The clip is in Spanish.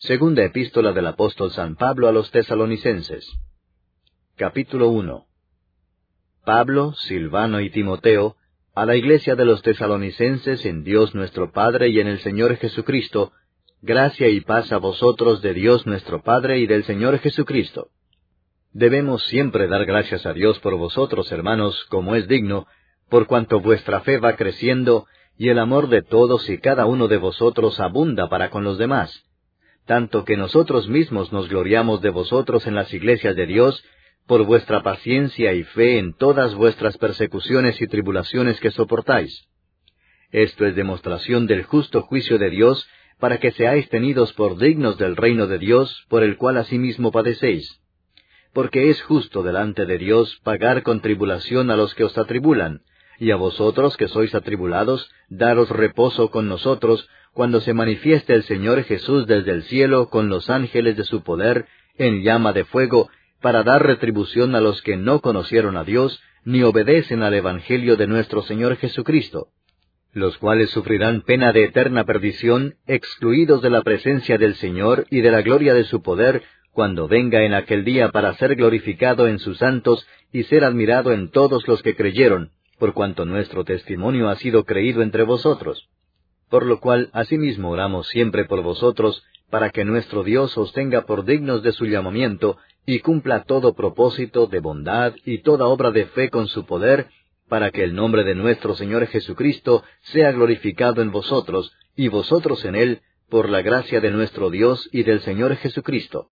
Segunda epístola del apóstol San Pablo a los Tesalonicenses. Capítulo 1. Pablo, Silvano y Timoteo, a la iglesia de los Tesalonicenses en Dios nuestro Padre y en el Señor Jesucristo, gracia y paz a vosotros de Dios nuestro Padre y del Señor Jesucristo. Debemos siempre dar gracias a Dios por vosotros, hermanos, como es digno, por cuanto vuestra fe va creciendo, y el amor de todos y cada uno de vosotros abunda para con los demás, tanto que nosotros mismos nos gloriamos de vosotros en las iglesias de Dios, por vuestra paciencia y fe en todas vuestras persecuciones y tribulaciones que soportáis. Esto es demostración del justo juicio de Dios, para que seáis tenidos por dignos del reino de Dios, por el cual asimismo padecéis. Porque es justo delante de Dios pagar con tribulación a los que os atribulan, y a vosotros que sois atribulados, daros reposo con nosotros, cuando se manifieste el Señor Jesús desde el cielo con los ángeles de su poder, en llama de fuego, para dar retribución a los que no conocieron a Dios, ni obedecen al Evangelio de nuestro Señor Jesucristo, los cuales sufrirán pena de eterna perdición, excluidos de la presencia del Señor y de la gloria de su poder, cuando venga en aquel día para ser glorificado en sus santos y ser admirado en todos los que creyeron, por cuanto nuestro testimonio ha sido creído entre vosotros. Por lo cual, asimismo oramos siempre por vosotros, para que nuestro Dios os tenga por dignos de su llamamiento, y cumpla todo propósito de bondad y toda obra de fe con su poder, para que el nombre de nuestro Señor Jesucristo sea glorificado en vosotros, y vosotros en Él, por la gracia de nuestro Dios y del Señor Jesucristo.